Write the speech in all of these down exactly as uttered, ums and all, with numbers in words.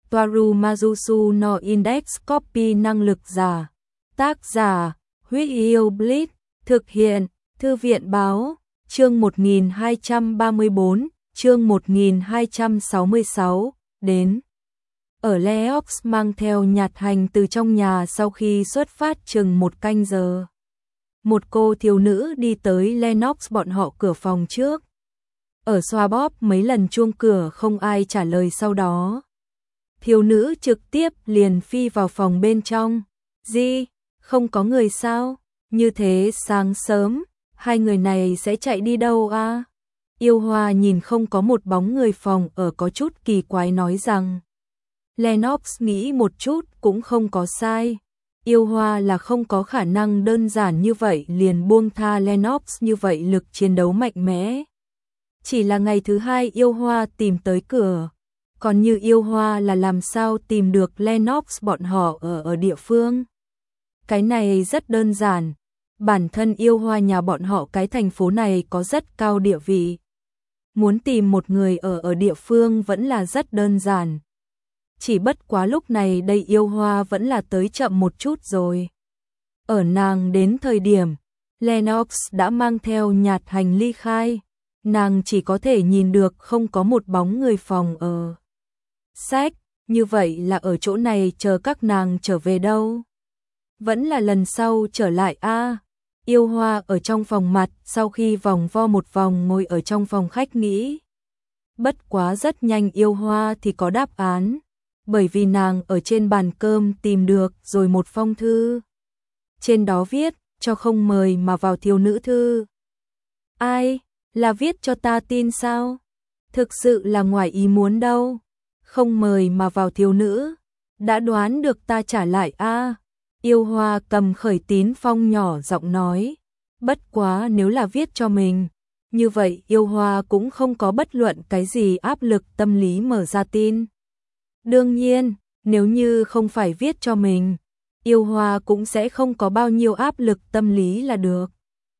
Toaru Majusu no Index Copy năng lực giả. Tác giả, Huyết Yêu Blitz, thực hiện, Thư viện báo, chương một nghìn hai trăm ba mươi tư, chương một nghìn hai trăm sáu mươi sáu, đến. Ở Leox mang theo nhạt hành từ trong nhà sau khi xuất phát chừng một canh giờ. Một cô thiếu nữ đi tới Lennox bọn họ cửa phòng trước. Ở xoa bóp mấy lần chuông cửa không ai trả lời sau đó. Thiếu nữ trực tiếp liền phi vào phòng bên trong. Gì? Không có người sao? Như thế sáng sớm, hai người này sẽ chạy đi đâu à? Yêu Hoa nhìn không có một bóng người phòng ở có chút kỳ quái nói rằng. Lennox nghĩ một chút cũng không có sai. Yêu Hoa là không có khả năng đơn giản như vậy liền buông tha Lennox như vậy lực chiến đấu mạnh mẽ. Chỉ là ngày thứ hai Yêu Hoa tìm tới cửa. Còn như Yêu Hoa là làm sao tìm được Lennox bọn họ ở ở địa phương. Cái này rất đơn giản. Bản thân Yêu Hoa nhà bọn họ cái thành phố này có rất cao địa vị. Muốn tìm một người ở ở địa phương vẫn là rất đơn giản. Chỉ bất quá lúc này đây Yêu Hoa vẫn là tới chậm một chút rồi. Ở nàng đến thời điểm, Lennox đã mang theo nhạt hành ly khai. Nàng chỉ có thể nhìn được không có một bóng người phòng ở. Sách, như vậy là ở chỗ này chờ các nàng trở về đâu? Vẫn là lần sau trở lại a. À, Yêu Hoa ở trong phòng mặt sau khi vòng vo một vòng ngồi ở trong phòng khách nghĩ. Bất quá rất nhanh Yêu Hoa thì có đáp án. Bởi vì nàng ở trên bàn cơm tìm được rồi một phong thư. Trên đó viết, cho không mời mà vào thiếu nữ thư. Ai, là viết cho ta tin sao? Thực sự là ngoài ý muốn đâu. Không mời mà vào thiếu nữ. Đã đoán được ta trả lại a. À, Yêu Hoa cầm khởi tín phong nhỏ giọng nói. Bất quá nếu là viết cho mình. Như vậy Yêu Hoa cũng không có bất luận cái gì áp lực tâm lý mở ra tin. Đương nhiên, nếu như không phải viết cho mình, Yêu Hoa cũng sẽ không có bao nhiêu áp lực tâm lý là được.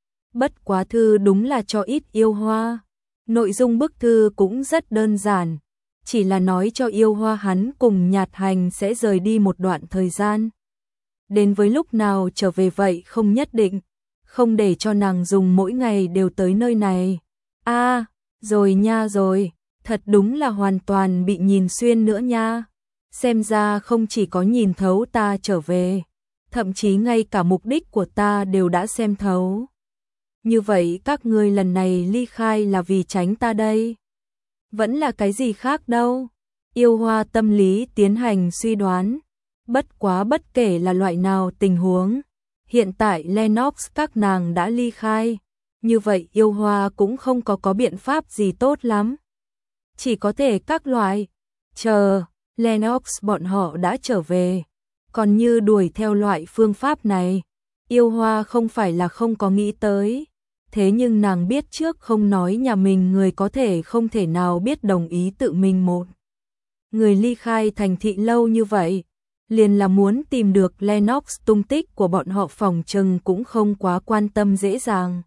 Bất quá thư đúng là cho ít Yêu Hoa. Nội dung bức thư cũng rất đơn giản, chỉ là nói cho Yêu Hoa hắn cùng nhạt hành sẽ rời đi một đoạn thời gian. Đến với lúc nào trở về vậy không nhất định, không để cho nàng dùng mỗi ngày đều tới nơi này. A, à, rồi nha rồi. Thật đúng là hoàn toàn bị nhìn xuyên nữa nha. Xem ra không chỉ có nhìn thấu ta trở về, thậm chí ngay cả mục đích của ta đều đã xem thấu. Như vậy các ngươi lần này ly khai là vì tránh ta đây? Vẫn là cái gì khác đâu? Yêu Hoa tâm lý tiến hành suy đoán. Bất quá bất kể là loại nào tình huống, hiện tại Lennox các nàng đã ly khai. Như vậy Yêu Hoa cũng không có có biện pháp gì tốt lắm. Chỉ có thể các loại, chờ, Lennox bọn họ đã trở về. Còn như đuổi theo loại phương pháp này, Yêu Hoa không phải là không có nghĩ tới. Thế nhưng nàng biết trước không nói nhà mình người có thể không thể nào biết đồng ý tự mình một. Người ly khai thành thị lâu như vậy, liền là muốn tìm được Lennox tung tích của bọn họ phòng chừng cũng không quá quan tâm dễ dàng.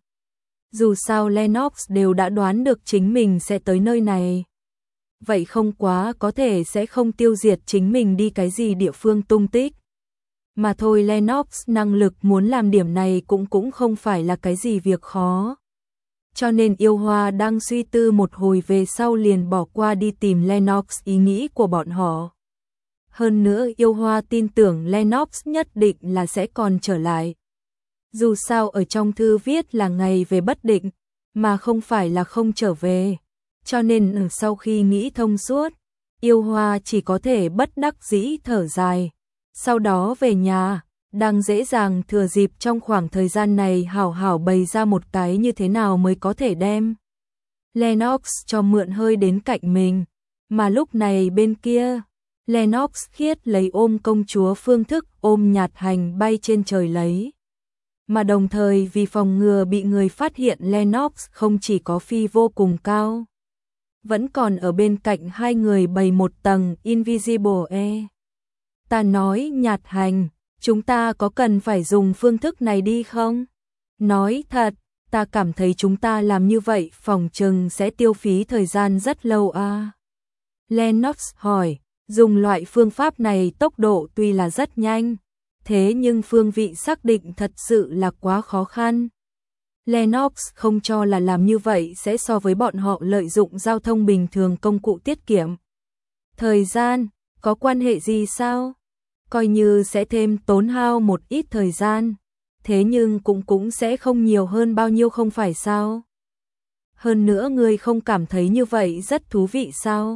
Dù sao Lennox đều đã đoán được chính mình sẽ tới nơi này. Vậy không quá có thể sẽ không tiêu diệt chính mình đi cái gì địa phương tung tích. Mà thôi Lennox năng lực muốn làm điểm này cũng cũng không phải là cái gì việc khó. Cho nên Yêu Hoa đang suy tư một hồi về sau liền bỏ qua đi tìm Lennox ý nghĩ của bọn họ. Hơn nữa Yêu Hoa tin tưởng Lennox nhất định là sẽ còn trở lại. Dù sao ở trong thư viết là ngày về bất định, mà không phải là không trở về. Cho nên sau khi nghĩ thông suốt, Yêu Hoa chỉ có thể bất đắc dĩ thở dài. Sau đó về nhà, đang dễ dàng thừa dịp trong khoảng thời gian này hảo hảo bày ra một cái như thế nào mới có thể đem Lennox cho mượn hơi đến cạnh mình. Mà lúc này bên kia, Lennox khiết lấy ôm công chúa phương thức ôm nhạt hành bay trên trời lấy. Mà đồng thời vì phòng ngừa bị người phát hiện Lennox không chỉ có phi vô cùng cao, vẫn còn ở bên cạnh hai người bày một tầng Invisible E. Ta nói nhạt hành, chúng ta có cần phải dùng phương thức này đi không? Nói thật, ta cảm thấy chúng ta làm như vậy phòng chừng sẽ tiêu phí thời gian rất lâu à. Lennox hỏi, Dùng loại phương pháp này tốc độ tuy là rất nhanh, thế nhưng phương vị xác định thật sự là quá khó khăn. Lennox không cho là làm như vậy sẽ so với bọn họ lợi dụng giao thông bình thường công cụ tiết kiệm thời gian, có quan hệ gì sao? Coi như sẽ thêm tốn hao một ít thời gian, thế nhưng cũng cũng sẽ không nhiều hơn bao nhiêu không phải sao? Hơn nữa ngươi không cảm thấy như vậy rất thú vị sao?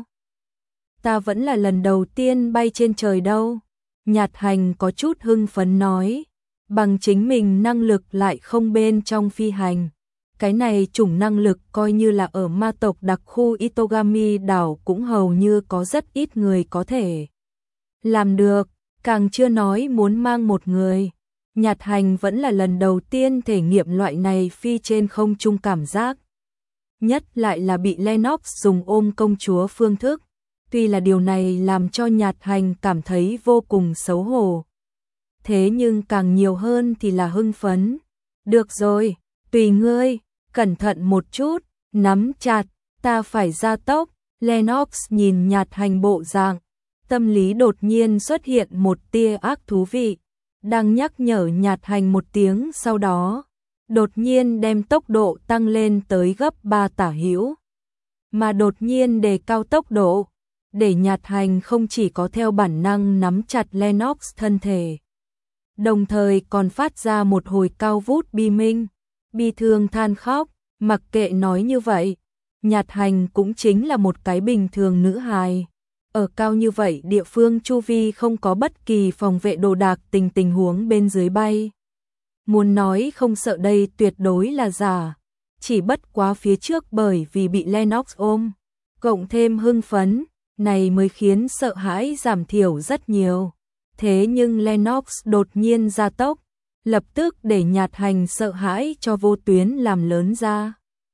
Ta vẫn là lần đầu tiên bay trên trời đâu. Nhạt Hành có chút hưng phấn nói, bằng chính mình năng lực lại không bên trong phi hành. Cái này chủng năng lực coi như là ở ma tộc đặc khu Itogami đảo cũng hầu như có rất ít người có thể làm được, càng chưa nói muốn mang một người. Nhạt Hành vẫn là lần đầu tiên thể nghiệm loại này phi trên không trung cảm giác. Nhất lại là bị Lennox dùng ôm công chúa phương thức. Tuy là điều này làm cho Nhạt Hành cảm thấy vô cùng xấu hổ. Thế nhưng càng nhiều hơn thì là hưng phấn. Được rồi, tùy ngươi, cẩn thận một chút, nắm chặt, ta phải gia tốc. Lennox nhìn Nhạt Hành bộ dạng, tâm lý đột nhiên xuất hiện một tia ác thú vị. Đang nhắc nhở Nhạt Hành một tiếng sau đó, đột nhiên đem tốc độ tăng lên tới gấp ba tả hữu. Mà đột nhiên đề cao tốc độ, để Nhạt Hành không chỉ có theo bản năng nắm chặt Lennox thân thể, đồng thời còn phát ra một hồi cao vút bi minh, bi thương than khóc. Mặc kệ nói như vậy, Nhạt Hành cũng chính là một cái bình thường nữ hài. Ở cao như vậy địa phương chu vi không có bất kỳ phòng vệ đồ đạc tình tình huống bên dưới bay. Muốn nói không sợ đây tuyệt đối là giả, chỉ bất quá phía trước bởi vì bị Lennox ôm, cộng thêm hưng phấn, này mới khiến sợ hãi giảm thiểu rất nhiều. Thế nhưng Lennox đột nhiên gia tốc, lập tức để Nhạt Hành sợ hãi cho vô tuyến làm lớn ra.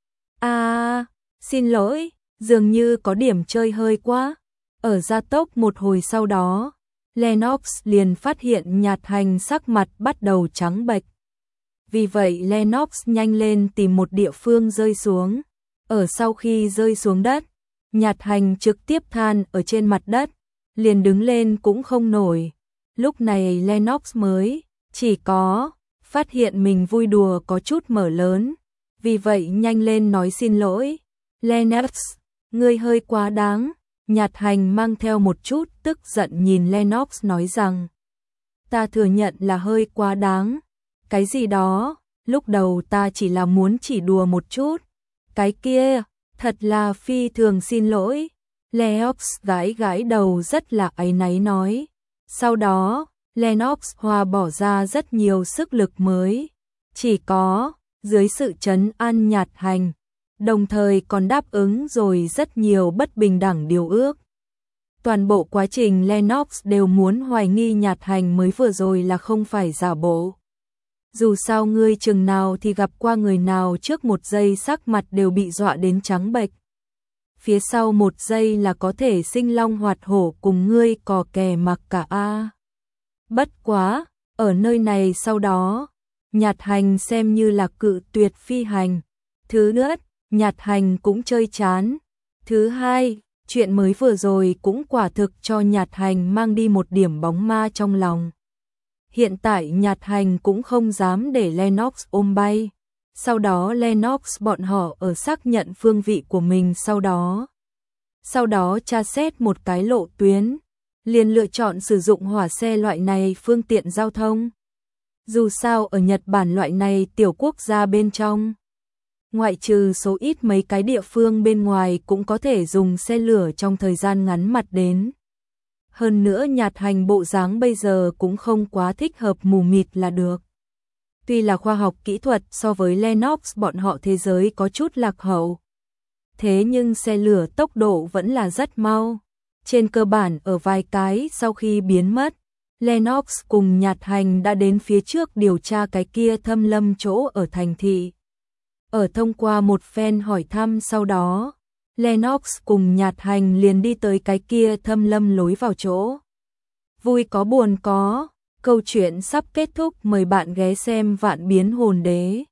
À, xin lỗi, dường như có điểm chơi hơi quá. Ở gia tốc một hồi sau đó, Lennox liền phát hiện Nhạt Hành sắc mặt bắt đầu trắng bệch. Vì vậy Lennox nhanh lên tìm một địa phương rơi xuống. Ở sau khi rơi xuống đất, Nhạt Hành trực tiếp than ở trên mặt đất, liền đứng lên cũng không nổi. Lúc này Lennox mới chỉ có phát hiện mình vui đùa có chút mở lớn, vì vậy nhanh lên nói xin lỗi. Lennox, ngươi hơi quá đáng. Nhạt Hành mang theo một chút tức giận nhìn Lennox nói rằng, ta thừa nhận là hơi quá đáng. Cái gì đó, lúc đầu ta chỉ là muốn chỉ đùa một chút. Cái kia, thật là phi thường xin lỗi. Lennox gãi gãi đầu rất là áy náy nói. Sau đó, Lennox hòa bỏ ra rất nhiều sức lực mới. Chỉ có, dưới sự trấn an Nhạt Hành, đồng thời còn đáp ứng rồi rất nhiều bất bình đẳng điều ước. Toàn bộ quá trình Lennox đều muốn hoài nghi Nhạt Hành mới vừa rồi là không phải giả bộ. Dù sao ngươi chừng nào thì gặp qua người nào trước một giây sắc mặt đều bị dọa đến trắng bệch. Phía sau một giây là có thể sinh long hoạt hổ cùng ngươi cò kè mặc cả a. Bất quá, ở nơi này sau đó, Nhạt Hành xem như là cự tuyệt phi hành. Thứ nhất, Nhạt Hành cũng chơi chán. Thứ hai, chuyện mới vừa rồi cũng quả thực cho Nhạt Hành mang đi một điểm bóng ma trong lòng. Hiện tại Nhạt Hành cũng không dám để Lennox ôm bay. Sau đó Lennox bọn họ ở xác nhận phương vị của mình sau đó. Sau đó tra xét một cái lộ tuyến, liền lựa chọn sử dụng hỏa xe loại này phương tiện giao thông. Dù sao ở Nhật Bản loại này tiểu quốc gia bên trong, ngoại trừ số ít mấy cái địa phương bên ngoài cũng có thể dùng xe lửa trong thời gian ngắn mặt đến. Hơn nữa Nhạt Hành bộ dáng bây giờ cũng không quá thích hợp mù mịt là được. Tuy là khoa học kỹ thuật so với Lennox bọn họ thế giới có chút lạc hậu, thế nhưng xe lửa tốc độ vẫn là rất mau. Trên cơ bản ở vài cái sau khi biến mất, Lennox cùng Nhạt Hành đã đến phía trước điều tra cái kia thâm lâm chỗ ở thành thị. Ở thông qua một phen hỏi thăm sau đó, Lennox cùng Nhạt Hành liền đi tới cái kia thâm lâm lối vào chỗ. Vui có buồn có, câu chuyện sắp kết thúc, mời bạn ghé xem Vạn Biến Hồn Đế.